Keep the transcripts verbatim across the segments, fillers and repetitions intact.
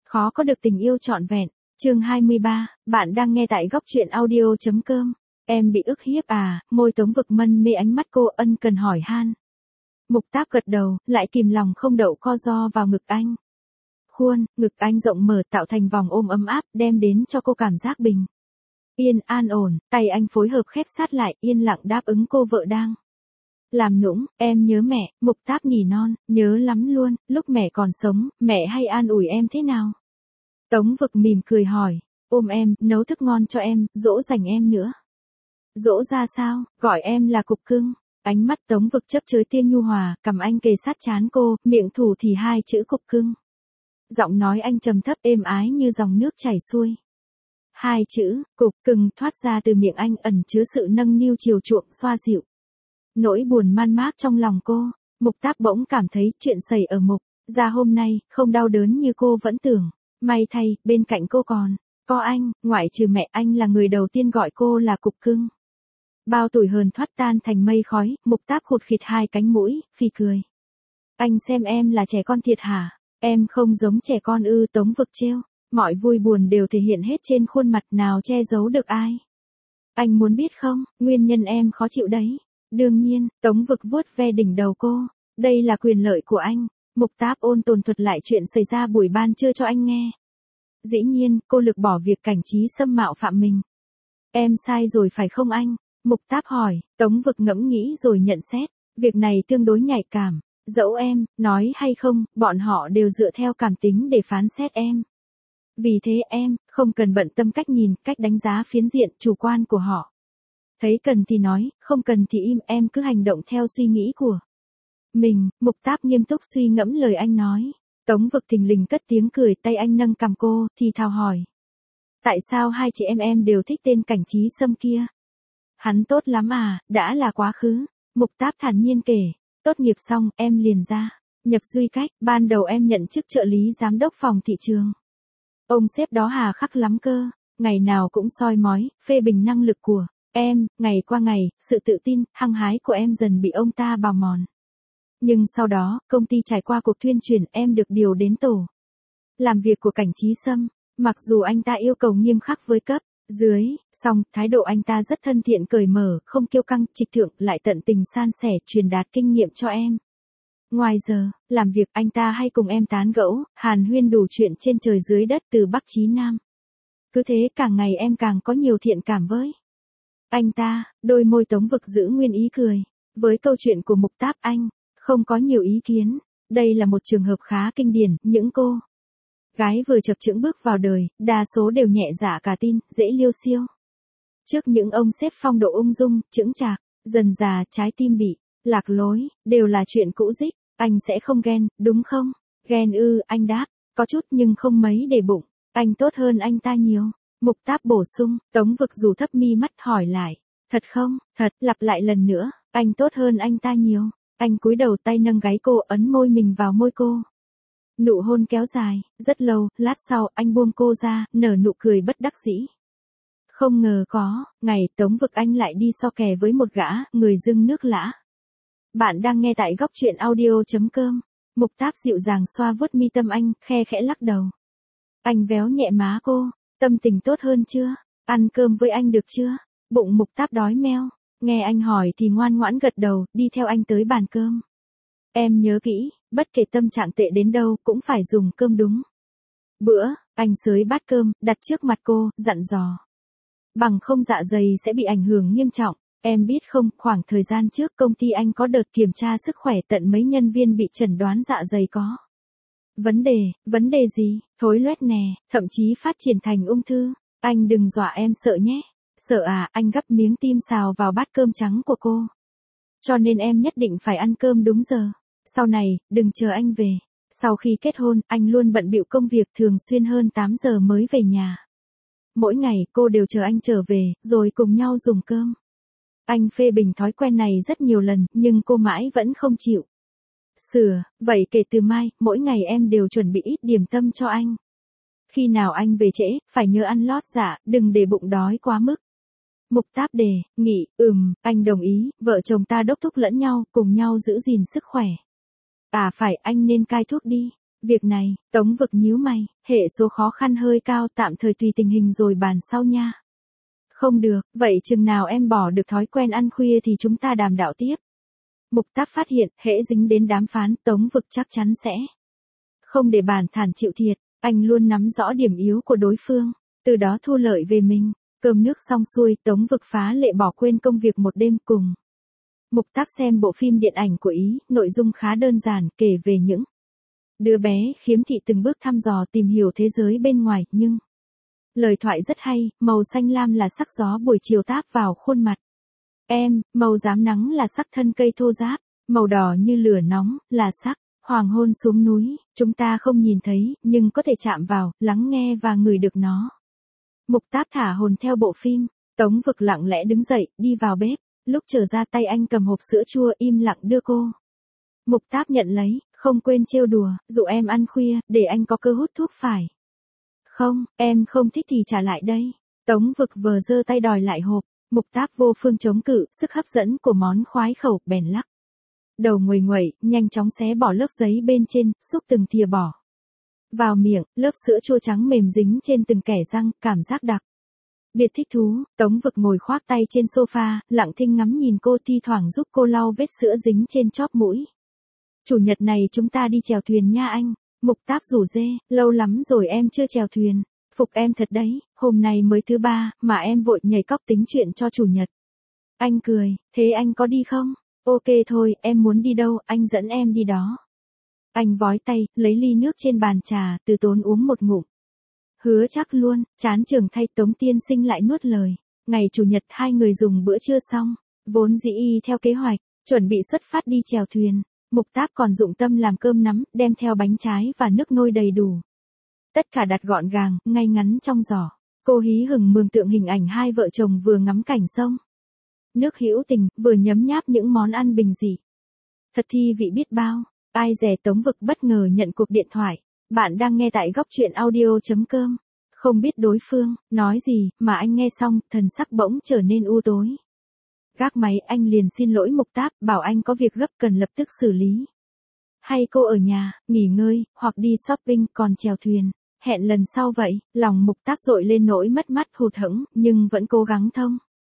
Khó có được tình yêu trọn vẹn. Chương hai mươi ba, bạn đang nghe tại góc truyện audio chấm com. Em bị ức hiếp à? Môi Tống Vực mân mê ánh mắt cô ân cần hỏi han. Mục Táp gật đầu, lại kìm lòng không đậu co ro vào ngực anh. Khuôn, ngực anh rộng mở tạo thành vòng ôm ấm áp, đem đến cho cô cảm giác bình yên an ổn, tay anh phối hợp khép sát lại, yên lặng đáp ứng cô vợ đang làm nũng. Em nhớ mẹ, Mục Táp nỉ non, nhớ lắm luôn, lúc mẹ còn sống, mẹ hay an ủi em thế nào? Tống Vực mỉm cười hỏi, ôm em, nấu thức ngon cho em, dỗ dành em nữa. Dỗ ra sao, gọi em là cục cưng. Ánh mắt Tống Vực chấp chới tia nhu hòa, cầm anh kề sát trán cô, miệng thủ thì hai chữ cục cưng. Giọng nói anh trầm thấp êm ái như dòng nước chảy xuôi. Hai chữ, cục cưng thoát ra từ miệng anh ẩn chứa sự nâng niu chiều chuộng xoa dịu. Nỗi buồn man mác trong lòng cô, Mục Táp bỗng cảm thấy chuyện xảy ở Mục ra hôm nay, không đau đớn như cô vẫn tưởng. May thay, bên cạnh cô còn có anh, ngoại trừ mẹ anh là người đầu tiên gọi cô là cục cưng. Bao tuổi hờn thoát tan thành mây khói, Mục Táp khụt khịt hai cánh mũi, phì cười. Anh xem em là trẻ con thiệt hả? Em không giống trẻ con ư? Tống Vực trêu. Mọi vui buồn đều thể hiện hết trên khuôn mặt, nào che giấu được ai. Anh muốn biết không, nguyên nhân em khó chịu đấy. Đương nhiên, Tống Vực vuốt ve đỉnh đầu cô. Đây là quyền lợi của anh. Mục Táp ôn tồn thuật lại chuyện xảy ra buổi ban trưa cho anh nghe. Dĩ nhiên, cô lược bỏ việc Cảnh Trí xâm mạo phạm mình. Em sai rồi phải không anh? Mục Táp hỏi. Tống Vực ngẫm nghĩ rồi nhận xét. Việc này tương đối nhạy cảm. Dẫu em, nói hay không, bọn họ đều dựa theo cảm tính để phán xét em. Vì thế em, không cần bận tâm cách nhìn, cách đánh giá phiến diện, chủ quan của họ. Thấy cần thì nói, không cần thì im, em cứ hành động theo suy nghĩ của mình. Mục Táp nghiêm túc suy ngẫm lời anh nói. Tống Vực thình lình cất tiếng cười, tay anh nâng cằm cô, thì thào hỏi. Tại sao hai chị em em đều thích tên Cảnh Trí Sâm kia? Hắn tốt lắm à, đã là quá khứ. Mục Táp thản nhiên kể. Tốt nghiệp xong, em liền ra nhập Duy Cách, ban đầu em nhận chức trợ lý giám đốc phòng thị trường. Ông sếp đó hà khắc lắm cơ, ngày nào cũng soi mói, phê bình năng lực của em, ngày qua ngày, sự tự tin, hăng hái của em dần bị ông ta bào mòn. Nhưng sau đó, công ty trải qua cuộc tuyên truyền, em được điều đến tổ làm việc của Cảnh Trí Sâm. Mặc dù anh ta yêu cầu nghiêm khắc với cấp dưới, song thái độ anh ta rất thân thiện cởi mở, không kiêu căng, trịch thượng, lại tận tình san sẻ, truyền đạt kinh nghiệm cho em. Ngoài giờ làm việc, anh ta hay cùng em tán gẫu, hàn huyên đủ chuyện trên trời dưới đất từ Bắc chí Nam. Cứ thế càng ngày em càng có nhiều thiện cảm với anh ta. Đôi môi Tống Vực giữ nguyên ý cười. Với câu chuyện của Mục Táp anh không có nhiều ý kiến. Đây là một trường hợp khá kinh điển, những cô gái vừa chập chững bước vào đời, đa số đều nhẹ dạ cả tin, dễ liêu xiêu. Trước những ông sếp phong độ ung dung, chững chạc, dần dà trái tim bị lạc lối, đều là chuyện cũ dích. Anh sẽ không ghen, đúng không? Ghen ư? Anh đáp, có chút nhưng không mấy để bụng. Anh tốt hơn anh ta nhiều. Mục Táp bổ sung. Tống Vực dù thấp mi mắt hỏi lại. Thật không? Thật. Lặp lại lần nữa. Anh tốt hơn anh ta nhiều. Anh cúi đầu, tay nâng gáy cô, ấn môi mình vào môi cô. Nụ hôn kéo dài, rất lâu, lát sau, anh buông cô ra, nở nụ cười bất đắc dĩ. Không ngờ có ngày Tống Vực anh lại đi so kè với một gã, người dưng nước lã. Bạn đang nghe tại góc truyện audio chấm com. Mục Táp dịu dàng xoa vuốt mi tâm anh, khe khẽ lắc đầu. Anh véo nhẹ má cô. Tâm tình tốt hơn chưa? Ăn cơm với anh được chưa? Bụng Mục Táp đói meo. Nghe anh hỏi thì ngoan ngoãn gật đầu, đi theo anh tới bàn cơm. Em nhớ kỹ, bất kể tâm trạng tệ đến đâu cũng phải dùng cơm đúng bữa. Anh xới bát cơm, đặt trước mặt cô, dặn dò. Bằng không dạ dày sẽ bị ảnh hưởng nghiêm trọng. Em biết không, khoảng thời gian trước công ty anh có đợt kiểm tra sức khỏe, tận mấy nhân viên bị chẩn đoán dạ dày có vấn đề. Vấn đề gì? Thối loét nè, thậm chí phát triển thành ung thư. Anh đừng dọa em sợ nhé. Sợ à? Anh gắp miếng tim xào vào bát cơm trắng của cô. Cho nên em nhất định phải ăn cơm đúng giờ. Sau này, đừng chờ anh về. Sau khi kết hôn, anh luôn bận bịu công việc, thường xuyên hơn tám giờ mới về nhà. Mỗi ngày, cô đều chờ anh trở về, rồi cùng nhau dùng cơm. Anh phê bình thói quen này rất nhiều lần, nhưng cô mãi vẫn không chịu sửa. Vậy kể từ mai, mỗi ngày em đều chuẩn bị ít điểm tâm cho anh. Khi nào anh về trễ, phải nhớ ăn lót dạ, đừng để bụng đói quá mức. Mục Táp đề nghị. Ừm, anh đồng ý. Vợ chồng ta đốc thúc lẫn nhau, cùng nhau giữ gìn sức khỏe. À phải, anh nên cai thuốc đi. Việc này, Tống Vực nhíu mày, hệ số khó khăn hơi cao, tạm thời tùy tình hình rồi bàn sau nha. Không được, vậy chừng nào em bỏ được thói quen ăn khuya thì chúng ta đàm đạo tiếp. Mục Táp phát hiện, hễ dính đến đàm phán, Tống Vực chắc chắn sẽ không để bản thản chịu thiệt, anh luôn nắm rõ điểm yếu của đối phương, từ đó thu lợi về mình. Cơm nước xong xuôi, Tống Vực phá lệ bỏ quên công việc một đêm cùng Mục Táp xem bộ phim điện ảnh của Ý, nội dung khá đơn giản, kể về những đứa bé khiếm thị từng bước thăm dò tìm hiểu thế giới bên ngoài, nhưng lời thoại rất hay, màu xanh lam là sắc gió buổi chiều táp vào khuôn mặt em, màu rám nắng là sắc thân cây thô ráp, màu đỏ như lửa nóng là sắc hoàng hôn xuống núi, chúng ta không nhìn thấy, nhưng có thể chạm vào, lắng nghe và ngửi được nó. Mục Táp thả hồn theo bộ phim, Tống Vực lặng lẽ đứng dậy, đi vào bếp, lúc trở ra tay anh cầm hộp sữa chua im lặng đưa cô. Mục Táp nhận lấy, không quên trêu đùa, dụ em ăn khuya, để anh có cơ hút thuốc phải. Không, em không thích thì trả lại đây. Tống Vực vờ giơ tay đòi lại hộp, Mục Táp vô phương chống cự, sức hấp dẫn của món khoái khẩu, bèn lắc đầu nguầy nguậy, nhanh chóng xé bỏ lớp giấy bên trên, xúc từng thìa bỏ vào miệng, lớp sữa chua trắng mềm dính trên từng kẻ răng, cảm giác đặc biệt thích thú. Tống Vực ngồi khoác tay trên sofa, lặng thinh ngắm nhìn cô, thi thoảng giúp cô lau vết sữa dính trên chóp mũi. Chủ nhật này chúng ta đi chèo thuyền nha anh. Mục Táp rủ dê, lâu lắm rồi em chưa chèo thuyền. Phục em thật đấy, hôm nay mới thứ ba, mà em vội nhảy cóc tính chuyện cho chủ nhật. Anh cười, thế anh có đi không? Ok thôi, em muốn đi đâu, anh dẫn em đi đó. Anh vói tay, lấy ly nước trên bàn trà, từ tốn uống một ngụm. Hứa chắc luôn, chán trường thay, Tống tiên sinh lại nuốt lời. Ngày chủ nhật hai người dùng bữa trưa xong, vốn dĩ y theo kế hoạch, chuẩn bị xuất phát đi chèo thuyền. Mục Táp còn dụng tâm làm cơm nắm, đem theo bánh trái và nước nôi đầy đủ. Tất cả đặt gọn gàng, ngay ngắn trong giỏ. Cô hí hửng mường tượng hình ảnh hai vợ chồng vừa ngắm cảnh sông nước hữu tình, vừa nhấm nháp những món ăn bình dị. Thật thi vị biết bao. Ai dè Tống Vực bất ngờ nhận cuộc điện thoại. Bạn đang nghe tại góc truyện audio.com. Không biết đối phương nói gì, mà anh nghe xong, thần sắc bỗng trở nên u tối. Gác máy, anh liền xin lỗi Mục Táp, bảo anh có việc gấp cần lập tức xử lý. Hay cô ở nhà, nghỉ ngơi, hoặc đi shopping, còn chèo thuyền. Hẹn lần sau vậy. Lòng Mục Táp dội lên nỗi mất mát hụt hẫng, nhưng vẫn cố gắng thông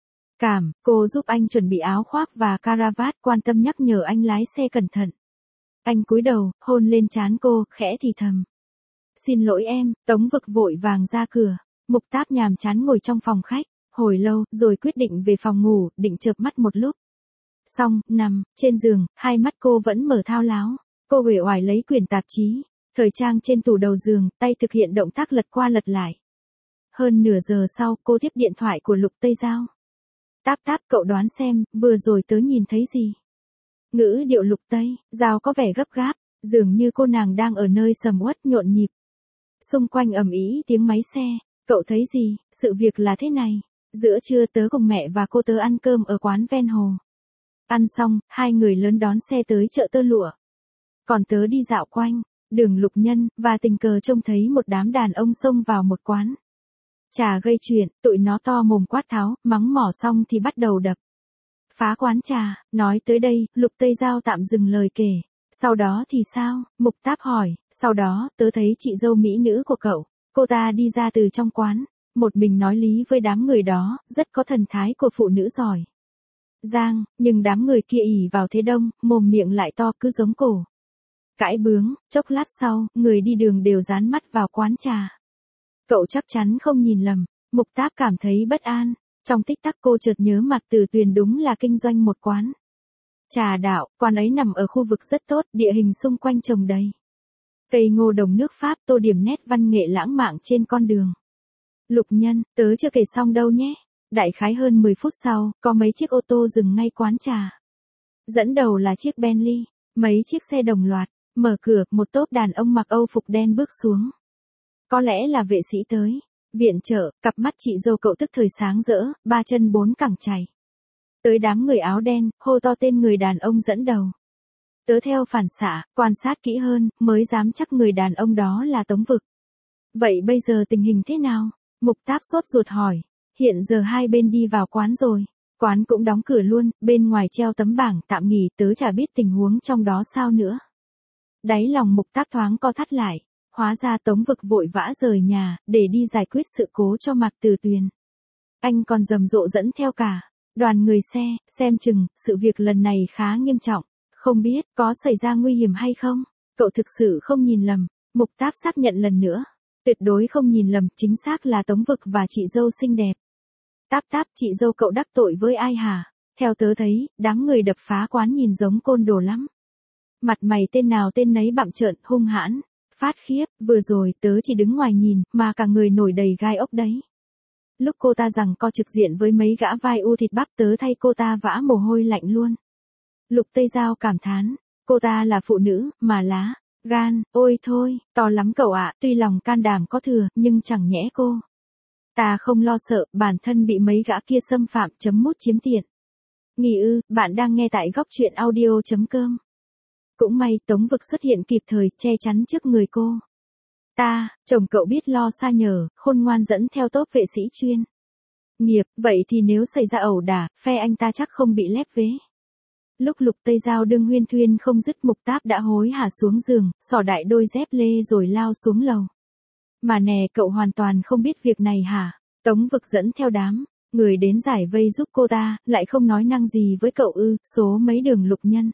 cảm. Cô giúp anh chuẩn bị áo khoác và caravat, quan tâm nhắc nhở anh lái xe cẩn thận. Anh cúi đầu, hôn lên trán cô, khẽ thì thầm. Xin lỗi em. Tống Vực vội vàng ra cửa. Mục Táp nhàm chán ngồi trong phòng khách, hồi lâu, rồi quyết định về phòng ngủ, định chợp mắt một lúc. Xong, nằm trên giường, hai mắt cô vẫn mở thao láo. Cô uể oải lấy quyển tạp chí thời trang trên tủ đầu giường, tay thực hiện động tác lật qua lật lại. Hơn nửa giờ sau, cô tiếp điện thoại của Lục Tây Giao. Táp Táp, cậu đoán xem, vừa rồi tớ nhìn thấy gì? Ngữ điệu Lục Tây Giao có vẻ gấp gáp, dường như cô nàng đang ở nơi sầm uất nhộn nhịp. Xung quanh ầm ĩ tiếng máy xe. Cậu thấy gì? Sự việc là thế này. Giữa trưa tớ cùng mẹ và cô tớ ăn cơm ở quán ven hồ. Ăn xong, hai người lớn đón xe tới chợ Tơ Lụa. Còn tớ đi dạo quanh đường Lục Nhân, và tình cờ trông thấy một đám đàn ông xông vào một quán trà gây chuyện. Tụi nó to mồm quát tháo, mắng mỏ xong thì bắt đầu đập phá quán trà. Nói tới đây, Lục Tây Giao tạm dừng lời kể. Sau đó thì sao? Mục Táp hỏi. Sau đó, tớ thấy chị dâu mỹ nữ của cậu. Cô ta đi ra từ trong quán, một mình nói lý với đám người đó, rất có thần thái của phụ nữ giỏi giang, nhưng đám người kia ỉ vào thế đông, mồm miệng lại to, cứ giống cổ cãi bướng. Chốc lát sau, người đi đường đều dán mắt vào quán trà. Cậu chắc chắn không nhìn lầm. Mục Táp cảm thấy bất an. Trong tích tắc cô chợt nhớ Mạc Tử Tuyền đúng là kinh doanh một quán trà đạo. Quán ấy nằm ở khu vực rất tốt, địa hình xung quanh trồng đầy cây ngô đồng nước Pháp, tô điểm nét văn nghệ lãng mạn trên con đường Lục Nhân. Tớ chưa kể xong đâu nhé. Đại khái hơn mười phút sau, có mấy chiếc ô tô dừng ngay quán trà. Dẫn đầu là chiếc Bentley, mấy chiếc xe đồng loạt. Mở cửa, một tốp đàn ông mặc Âu phục đen bước xuống. Có lẽ là vệ sĩ tới viện trợ. Cặp mắt chị dâu cậu tức thời sáng rỡ, ba chân bốn cẳng chày tới đám người áo đen, hô to tên người đàn ông dẫn đầu. Tớ theo phản xạ, quan sát kỹ hơn, mới dám chắc người đàn ông đó là Tống Vực. Vậy bây giờ tình hình thế nào? Mục Táp sốt ruột hỏi. Hiện giờ hai bên đi vào quán rồi. Quán cũng đóng cửa luôn, bên ngoài treo tấm bảng tạm nghỉ, tớ chả biết tình huống trong đó sao nữa. Đáy lòng Mục Táp thoáng co thắt lại, hóa ra Tống Vực vội vã rời nhà, để đi giải quyết sự cố cho Mạc Từ Tuyền. Anh còn rầm rộ dẫn theo cả đoàn người xe, xem chừng, sự việc lần này khá nghiêm trọng, không biết có xảy ra nguy hiểm hay không? Cậu thực sự không nhìn lầm, Mục Táp xác nhận lần nữa. Tuyệt đối không nhìn lầm, chính xác là Tống Vực và chị dâu xinh đẹp. Táp Táp, chị dâu cậu đắc tội với ai hả? Theo tớ thấy, đám người đập phá quán nhìn giống côn đồ lắm. Mặt mày tên nào tên nấy bặm trợn, hung hãn, phát khiếp, vừa rồi tớ chỉ đứng ngoài nhìn, mà cả người nổi đầy gai ốc đấy. Lúc cô ta rằng co trực diện với mấy gã vai u thịt bắp, tớ thay cô ta vã mồ hôi lạnh luôn. Lục Tây Giao cảm thán, cô ta là phụ nữ, mà lá gan, ôi thôi, to lắm cậu ạ, tuy lòng can đảm có thừa, nhưng chẳng nhẽ cô ta không lo sợ, bản thân bị mấy gã kia xâm phạm, chấm mút chiếm tiện. Nghỉ ư, bạn đang nghe tại góc truyện audio.com. Cũng may Tống Vực xuất hiện kịp thời, che chắn trước người cô ta, chồng cậu biết lo xa nhờ, khôn ngoan dẫn theo tốp vệ sĩ chuyên nghiệp, vậy thì nếu xảy ra ẩu đả, phe anh ta chắc không bị lép vế. Lúc Lục Tây Giao đương huyên thuyên không dứt, Mục Táp đã hối hả xuống giường, xỏ đại đôi dép lê rồi lao xuống lầu. Mà nè, cậu hoàn toàn không biết việc này hả? Tống Vực dẫn theo đám người đến giải vây giúp cô ta, lại không nói năng gì với cậu ư? Số mấy đường Lục Nhân?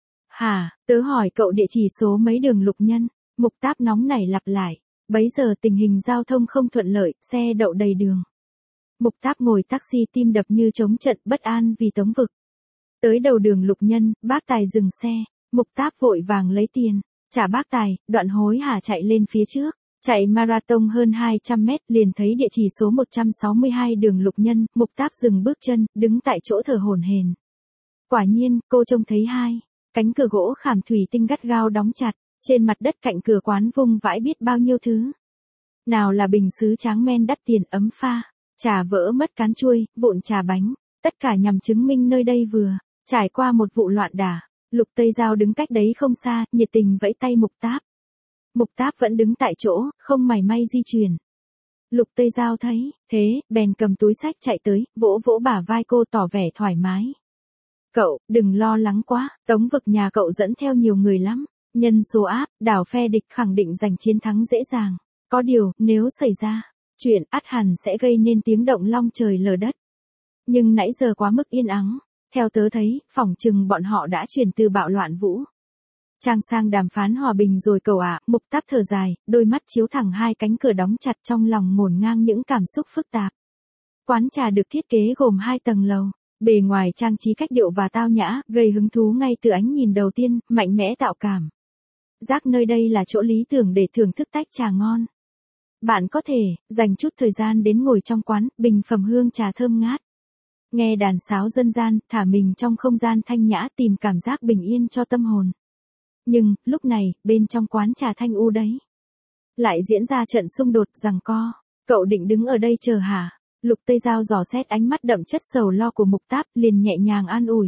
Hả, tớ hỏi cậu địa chỉ số mấy đường Lục Nhân? Mục Táp nóng nảy lặp lại. Bấy giờ tình hình giao thông không thuận lợi, xe đậu đầy đường. Mục Táp ngồi taxi, tim đập như trống trận, bất an vì Tống Vực. Tới đầu đường Lục Nhân, bác tài dừng xe, Mục Táp vội vàng lấy tiền, trả bác tài, đoạn hối hả chạy lên phía trước, chạy marathon hơn hai trăm mét, liền thấy địa chỉ số một trăm sáu mươi hai đường Lục Nhân, Mục Táp dừng bước chân, đứng tại chỗ thở hổn hển. Quả nhiên, cô trông thấy hai cánh cửa gỗ khảm thủy tinh gắt gao đóng chặt, trên mặt đất cạnh cửa quán vung vãi biết bao nhiêu thứ. Nào là bình sứ tráng men đắt tiền, ấm pha, trà vỡ mất cán chuôi, vụn trà bánh, tất cả nhằm chứng minh nơi đây vừa trải qua một vụ loạn đả. Lục Tây Giao đứng cách đấy không xa, nhiệt tình vẫy tay Mục Táp. Mục Táp vẫn đứng tại chỗ, không mảy may di chuyển. Lục Tây Giao thấy thế, bèn cầm túi xách chạy tới, vỗ vỗ bả vai cô, tỏ vẻ thoải mái. Cậu, đừng lo lắng quá, Tống Vực nhà cậu dẫn theo nhiều người lắm. Nhân số áp, đảo phe địch khẳng định giành chiến thắng dễ dàng. Có điều, nếu xảy ra chuyện, ắt hẳn sẽ gây nên tiếng động long trời lở đất. Nhưng nãy giờ quá mức yên ắng. Theo tớ thấy, phỏng chừng bọn họ đã chuyển từ bạo loạn vũ trang sang đàm phán hòa bình rồi cậu ạ. Mục Táp thở dài, đôi mắt chiếu thẳng hai cánh cửa đóng chặt, trong lòng ngổn ngang những cảm xúc phức tạp. Quán trà được thiết kế gồm hai tầng lầu, bề ngoài trang trí cách điệu và tao nhã, gây hứng thú ngay từ ánh nhìn đầu tiên, mạnh mẽ tạo cảm giác nơi đây là chỗ lý tưởng để thưởng thức tách trà ngon. Bạn có thể dành chút thời gian đến ngồi trong quán, bình phẩm hương trà thơm ngát, nghe đàn sáo dân gian, thả mình trong không gian thanh nhã, tìm cảm giác bình yên cho tâm hồn. Nhưng, lúc này, bên trong quán trà thanh u đấy, lại diễn ra trận xung đột giằng co. Cậu định đứng ở đây chờ hả? Lục Tây Giao dò xét ánh mắt đậm chất sầu lo của Mục Táp, liền nhẹ nhàng an ủi.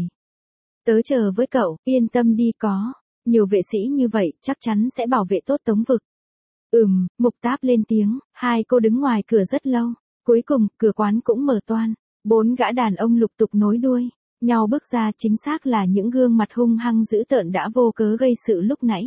Tớ chờ với cậu, yên tâm đi, có nhiều vệ sĩ như vậy, chắc chắn sẽ bảo vệ tốt Tống Vực. Ừm, Mục Táp lên tiếng, hai cô đứng ngoài cửa rất lâu. Cuối cùng, cửa quán cũng mở toang. Bốn gã đàn ông lục tục nối đuôi nhau bước ra, chính xác là những gương mặt hung hăng dữ tợn đã vô cớ gây sự lúc nãy.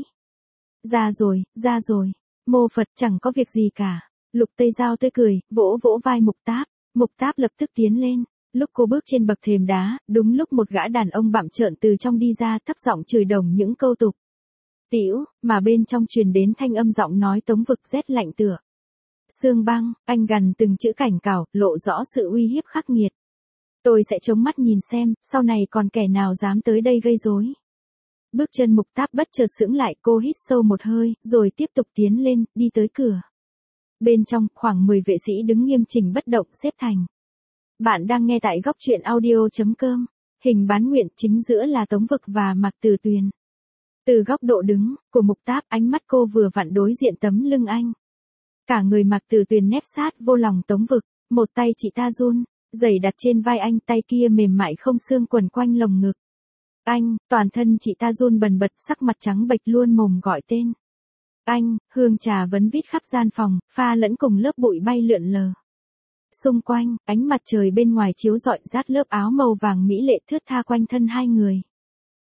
Ra rồi, ra rồi, mô Phật, chẳng có việc gì cả. Lục Tây Giao tươi cười, vỗ vỗ vai Mục Táp. Mục Táp lập tức tiến lên. Lúc cô bước trên bậc thềm đá, đúng lúc một gã đàn ông bặm trợn từ trong đi ra, thấp giọng chửi đồng những câu tục tĩu, mà bên trong truyền đến thanh âm giọng nói Tống Vực rét lạnh tựa xương băng. Anh gằn từng chữ cảnh cáo, lộ rõ sự uy hiếp khắc nghiệt. Tôi sẽ chống mắt nhìn xem, sau này còn kẻ nào dám tới đây gây rối. Bước chân Mục Táp bất chợt sững lại, cô hít sâu một hơi, rồi tiếp tục tiến lên, đi tới cửa. Bên trong, khoảng mười vệ sĩ đứng nghiêm chỉnh bất động, xếp thành. Bạn đang nghe tại góc truyện audio.com. Hình bán nguyện, chính giữa là Tống Vực và Mạc Từ Tuyền. Từ góc độ đứng của Mục Táp, ánh mắt cô vừa vặn đối diện tấm lưng anh. Cả người Mạc Từ Tuyền nép sát vô lòng Tống Vực, một tay chị ta run rẩy đặt trên vai anh, tay kia mềm mại không xương quần quanh lồng ngực anh, toàn thân chị ta run bần bật, sắc mặt trắng bệch, luôn mồm gọi tên anh. Hương trà vấn vít khắp gian phòng, pha lẫn cùng lớp bụi bay lượn lờ xung quanh. Ánh mặt trời bên ngoài chiếu rọi rát lớp áo màu vàng mỹ lệ thướt tha quanh thân hai người.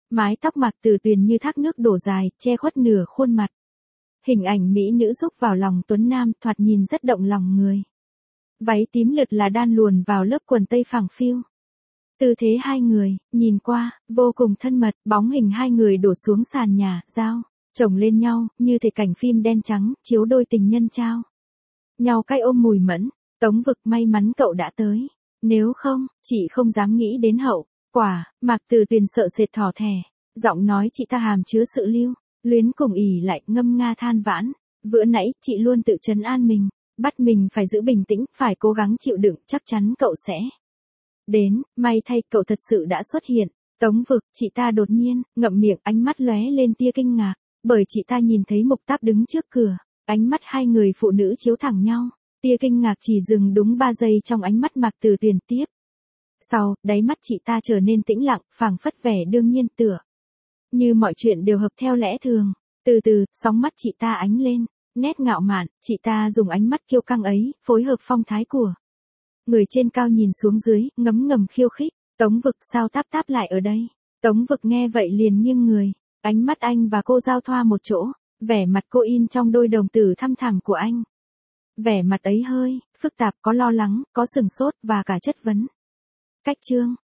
Mái tóc Mạc Tử Tuyền như thác nước đổ dài, che khuất nửa khuôn mặt. Hình ảnh mỹ nữ rúc vào lòng Tuấn Nam thoạt nhìn rất động lòng người. Váy tím lượt là đan luồn vào lớp quần tây phẳng phiu. Tư thế hai người, nhìn qua, vô cùng thân mật, bóng hình hai người đổ xuống sàn nhà, dao, chồng lên nhau, như thể cảnh phim đen trắng, chiếu đôi tình nhân trao. Nhau cái ôm mùi mẫn, Tống Vực may mắn cậu đã tới. Nếu không, chị không dám nghĩ đến hậu quả. Mạc Tử Tuyền sợ sệt thỏ thẻ, giọng nói chị ta hàm chứa sự lưu luyến cùng ỉ lại, ngâm nga than vãn. Bữa nãy chị luôn tự trấn an mình, bắt mình phải giữ bình tĩnh, phải cố gắng chịu đựng, chắc chắn cậu sẽ đến. May thay cậu thật sự đã xuất hiện. Tống Vực, chị ta đột nhiên ngậm miệng, ánh mắt lóe lên tia kinh ngạc, bởi chị ta nhìn thấy Mục Táp đứng trước cửa. Ánh mắt hai người phụ nữ chiếu thẳng nhau. Tia kinh ngạc chỉ dừng đúng ba giây trong ánh mắt Mạc Tử Tuyền tiếp. Sau, đáy mắt chị ta trở nên tĩnh lặng, phảng phất vẻ đương nhiên tựa như mọi chuyện đều hợp theo lẽ thường. Từ từ, sóng mắt chị ta ánh lên, nét ngạo mạn, chị ta dùng ánh mắt kiêu căng ấy, phối hợp phong thái của người trên cao nhìn xuống dưới, ngấm ngầm khiêu khích. Tống Vực, sao Táp Táp lại ở đây? Tống Vực nghe vậy liền nghiêng người, ánh mắt anh và cô giao thoa một chỗ, vẻ mặt cô in trong đôi đồng tử thăm thẳm của anh. Vẻ mặt ấy hơi phức tạp, có lo lắng, có sừng sốt và cả chất vấn. Cách chương